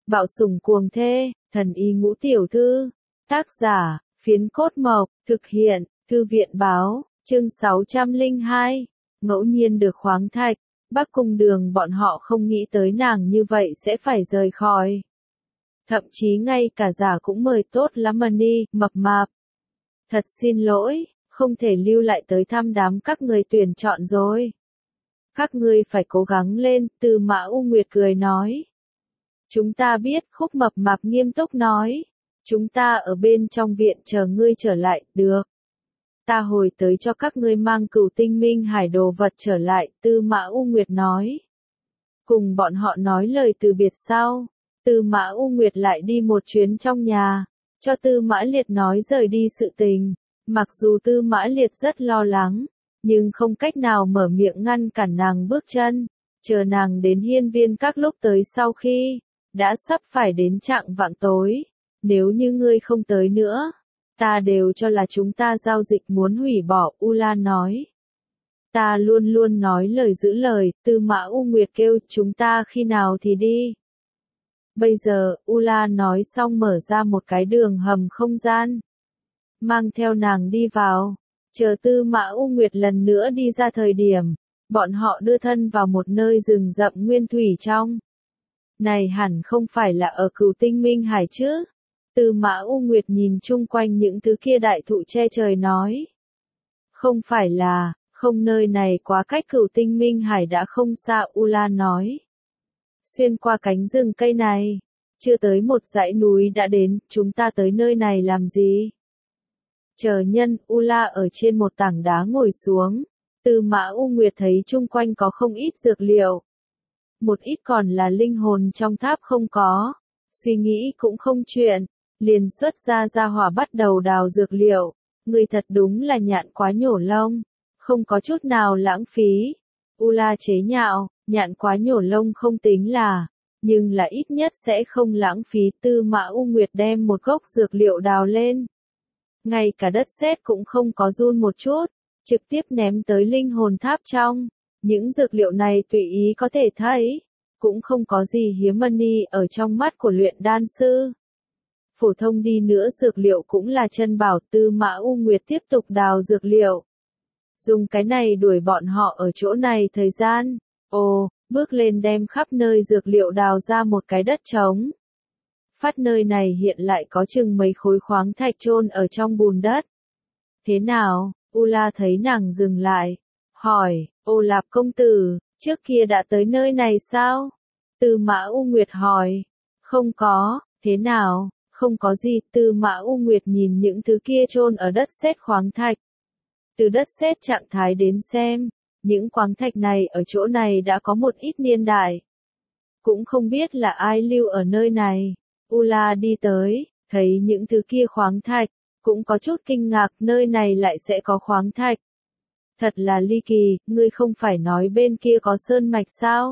Bạo sủng cuồng thê, thần y ngũ tiểu thư. Tác giả, Phiến Cốt Mộc, thực hiện, Thư viện báo, chương 602. Ngẫu nhiên được khoáng thạch, Bắc Cung Đường bọn họ không nghĩ tới nàng như vậy sẽ phải rời khỏi. Thậm chí ngay cả giả cũng mời tốt lắm Mani, mập mạp. Thật xin lỗi, không thể lưu lại tới thăm đám các người tuyển chọn rồi. Các ngươi phải cố gắng lên, Tư Mã U Nguyệt cười nói. Chúng ta biết, Khúc mập mạp nghiêm túc nói. Chúng ta ở bên trong viện chờ ngươi trở lại, được. Ta hồi tới cho các ngươi mang Cửu Tinh Minh Hải đồ vật trở lại, Tư Mã U Nguyệt nói. Cùng bọn họ nói lời từ biệt sau, Tư Mã U Nguyệt lại đi một chuyến trong nhà, cho Tư Mã Liệt nói rời đi sự tình. Mặc dù Tư Mã Liệt rất lo lắng, nhưng không cách nào mở miệng ngăn cản nàng bước chân, chờ nàng đến hiên viên các lúc tới sau khi, đã sắp phải đến chạng vạng tối. Nếu như ngươi không tới nữa, ta đều cho là chúng ta giao dịch muốn hủy bỏ, U Lan nói. Ta luôn luôn nói lời giữ lời, Tư Mã U Nguyệt kêu chúng ta khi nào thì đi. Bây giờ, U Lan nói xong mở ra một cái đường hầm không gian. Mang theo nàng đi vào, chờ Tư Mã U Nguyệt lần nữa đi ra thời điểm, bọn họ đưa thân vào một nơi rừng rậm nguyên thủy trong. Này hẳn không phải là ở Cửu Tinh Minh Hải chứ? Tư Mã U Nguyệt nhìn chung quanh những thứ kia đại thụ che trời nói. Không phải là, không nơi này quá cách Cửu Tinh Minh Hải đã không xa, U Lan nói. Xuyên qua cánh rừng cây này, chưa tới một dãy núi đã đến, chúng ta tới nơi này làm gì? Chờ nhân, U La ở trên một tảng đá ngồi xuống. Tư Mã U Nguyệt thấy chung quanh có không ít dược liệu. Một ít còn là linh hồn trong tháp không có. Suy nghĩ cũng không chuyện. Liền xuất ra hỏa bắt đầu đào dược liệu. Người thật đúng là nhạn quá nhổ lông. Không có chút nào lãng phí. U La chế nhạo, nhạn quá nhổ lông không tính là. Nhưng là ít nhất sẽ không lãng phí. Tư Mã U Nguyệt đem một gốc dược liệu đào lên. Ngay cả đất sét cũng không có run một chút, trực tiếp ném tới linh hồn tháp trong. Những dược liệu này tùy ý có thể thấy, cũng không có gì hiếm mani ở trong mắt của luyện đan sư. Phổ thông đi nữa dược liệu cũng là chân bảo. Tư Mã U Nguyệt tiếp tục đào dược liệu. Dùng cái này đuổi bọn họ ở chỗ này thời gian. Ồ, bước lên đem khắp nơi dược liệu đào ra một cái đất trống. Phát nơi này hiện lại có chừng mấy khối khoáng thạch chôn ở trong bùn đất. Thế nào? U La thấy nàng dừng lại, hỏi, Ô Lạp công tử, trước kia đã tới nơi này sao? Tư Mã U Nguyệt hỏi, không có, thế nào? Không có gì. Tư Mã U Nguyệt nhìn những thứ kia chôn ở đất sét khoáng thạch. Từ đất sét trạng thái đến xem, những khoáng thạch này ở chỗ này đã có một ít niên đại. Cũng không biết là ai lưu ở nơi này. U La đi tới, thấy những thứ kia khoáng thạch, cũng có chút kinh ngạc nơi này lại sẽ có khoáng thạch. Thật là ly kỳ, ngươi không phải nói bên kia có sơn mạch sao?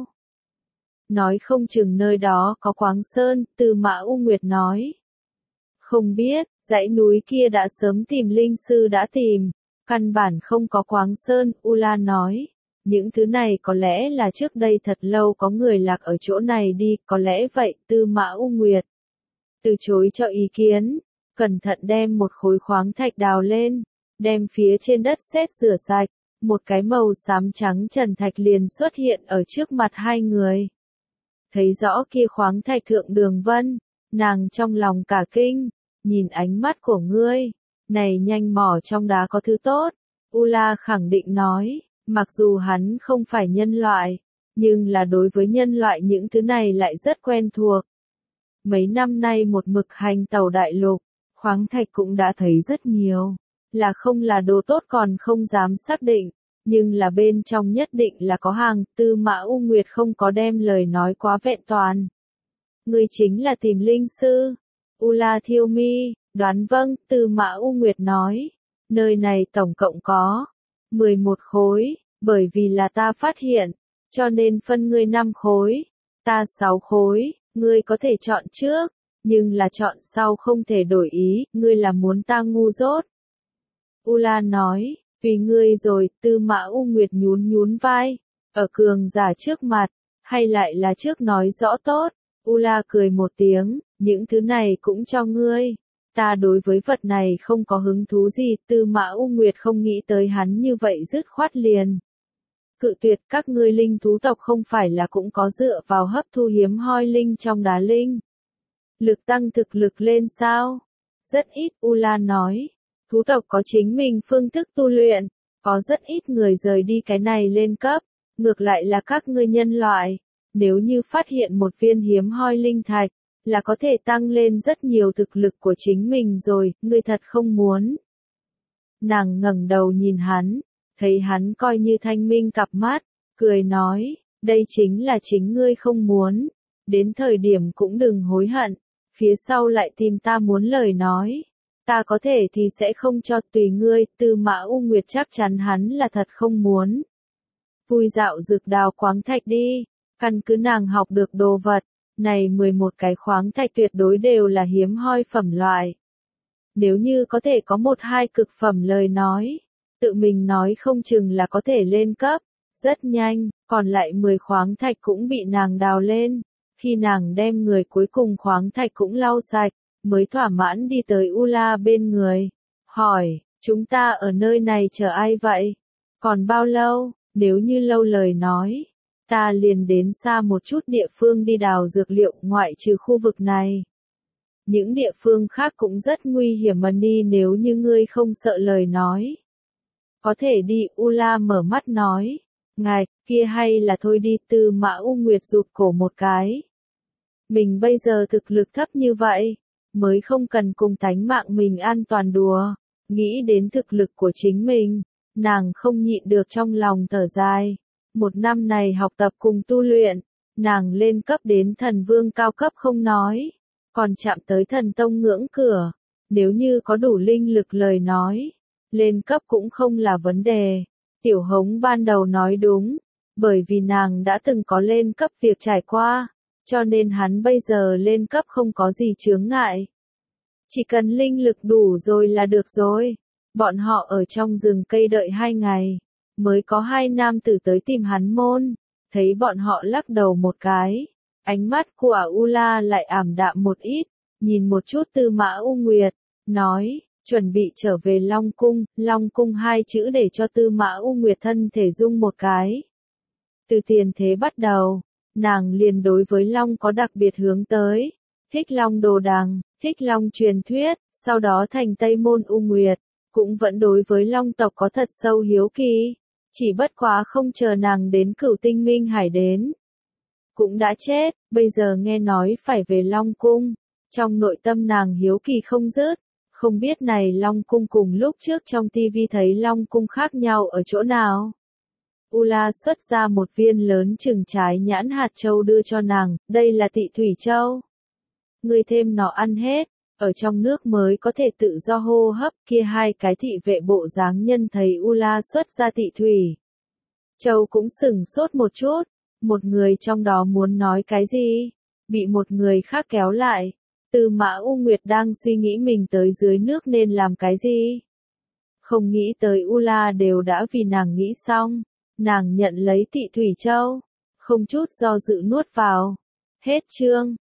Nói không chừng nơi đó có khoáng sơn, Tư Mã U Nguyệt nói. Không biết, dãy núi kia đã sớm tìm linh sư đã tìm, căn bản không có khoáng sơn, U La nói. Những thứ này có lẽ là trước đây thật lâu có người lạc ở chỗ này đi, có lẽ vậy. Tư Mã U Nguyệt từ chối cho ý kiến, cẩn thận đem một khối khoáng thạch đào lên, đem phía trên đất sét rửa sạch, một cái màu xám trắng trần thạch liền xuất hiện ở trước mặt hai người. Thấy rõ kia khoáng thạch thượng đường vân, nàng trong lòng cả kinh, nhìn ánh mắt của ngươi, này nhanh mỏ trong đá có thứ tốt. U La khẳng định nói, mặc dù hắn không phải nhân loại, nhưng là đối với nhân loại những thứ này lại rất quen thuộc. Mấy năm nay một mực hành tàu đại lục, khoáng thạch cũng đã thấy rất nhiều, là không là đồ tốt còn không dám xác định, nhưng là bên trong nhất định là có hàng. Tư Mã U Nguyệt không có đem lời nói quá vẹn toàn. Ngươi chính là tìm linh sư. U La thiêu mi, đoán vâng. Tư Mã U Nguyệt nói, nơi này tổng cộng có 11 khối, bởi vì là ta phát hiện, cho nên phân ngươi 5 khối, ta 6 khối. Ngươi có thể chọn trước, nhưng là chọn sau không thể đổi ý, ngươi là muốn ta ngu dốt. U La nói, tùy ngươi rồi. Tư Mã U Nguyệt nhún nhún vai, ở cường giả trước mặt, hay lại là trước nói rõ tốt. Ula cười một tiếng, những thứ này cũng cho ngươi. Ta đối với vật này không có hứng thú gì, Tư Mã U Nguyệt không nghĩ tới hắn như vậy dứt khoát liền. Cự tuyệt, các ngươi linh thú tộc không phải là cũng có dựa vào hấp thu hiếm hoi linh trong đá linh. Lực tăng thực lực lên sao? Rất ít, Ula nói. Thú tộc có chính mình phương thức tu luyện, có rất ít người rời đi cái này lên cấp, ngược lại là các ngươi nhân loại. Nếu như phát hiện một viên hiếm hoi linh thạch, là có thể tăng lên rất nhiều thực lực của chính mình rồi, ngươi thật không muốn. Nàng ngẩng đầu nhìn hắn, thấy hắn coi như thanh minh cặp mắt, cười nói, đây chính là chính ngươi không muốn. Đến thời điểm cũng đừng hối hận, phía sau lại tìm ta muốn lời nói. Ta có thể thì sẽ không cho, tùy ngươi. Tư Mã U Nguyệt chắc chắn hắn là thật không muốn. Vui dạo rực đào khoáng thạch đi, căn cứ nàng học được đồ vật, này 11 cái khoáng thạch tuyệt đối đều là hiếm hoi phẩm loại. Nếu như có thể có một hai cực phẩm lời nói, tự mình nói không chừng là có thể lên cấp, rất nhanh, còn lại 10 khoáng thạch cũng bị nàng đào lên. Khi nàng đem người cuối cùng khoáng thạch cũng lau sạch, mới thỏa mãn đi tới Ula bên người. Hỏi, chúng ta ở nơi này chờ ai vậy? Còn bao lâu? Nếu như lâu lời nói, ta liền đến xa một chút địa phương đi đào dược liệu ngoại trừ khu vực này. Những địa phương khác cũng rất nguy hiểm mà đi nếu như ngươi không sợ lời nói. Có thể đi, Ula mở mắt nói. Ngài, kia hay là thôi đi. Tư Mã U Nguyệt rụt cổ một cái. Mình bây giờ thực lực thấp như vậy, mới không cần cùng tánh mạng mình an toàn đùa. Nghĩ đến thực lực của chính mình, nàng không nhịn được trong lòng thở dài. Một năm này học tập cùng tu luyện, nàng lên cấp đến thần vương cao cấp không nói, còn chạm tới thần tông ngưỡng cửa. Nếu như có đủ linh lực lời nói, lên cấp cũng không là vấn đề. Tiểu Hống ban đầu nói đúng, bởi vì nàng đã từng có lên cấp việc trải qua, cho nên hắn bây giờ lên cấp không có gì chướng ngại. Chỉ cần linh lực đủ rồi là được rồi. Bọn họ ở trong rừng cây đợi 2 ngày, mới có 2 nam tử tới tìm hắn môn, thấy bọn họ lắc đầu một cái. Ánh mắt của Ula lại ảm đạm một ít, nhìn một chút Tư Mã U Nguyệt, nói, chuẩn bị trở về Long Cung 2 chữ để cho Tư Mã U Nguyệt thân thể rung một cái. Từ tiền thế bắt đầu, nàng liền đối với Long có đặc biệt hướng tới, thích Long đồ đằng, thích Long truyền thuyết, sau đó thành Tây Môn U Nguyệt, cũng vẫn đối với Long tộc có thật sâu hiếu kỳ, chỉ bất quá không chờ nàng đến Cửu Tinh Minh Hải đến. Cũng đã chết, bây giờ nghe nói phải về Long Cung, trong nội tâm nàng hiếu kỳ không dứt, không biết này Long Cung cùng lúc trước trong TV thấy Long Cung khác nhau ở chỗ nào. Ula xuất ra một viên lớn chừng trái nhãn hạt châu đưa cho nàng, đây là Tị Thủy Châu. Ngươi thêm nó ăn hết, ở trong nước mới có thể tự do hô hấp. Kia 2 cái thị vệ bộ dáng nhân thấy Ula xuất ra Tị Thủy Châu cũng sửng sốt một chút, một người trong đó muốn nói cái gì, bị một người khác kéo lại. Tư Mã U Nguyệt đang suy nghĩ mình tới dưới nước nên làm cái gì. Không nghĩ tới Ula đều đã vì nàng nghĩ xong, nàng nhận lấy Tị Thủy Châu, không chút do dự nuốt vào. Hết chương.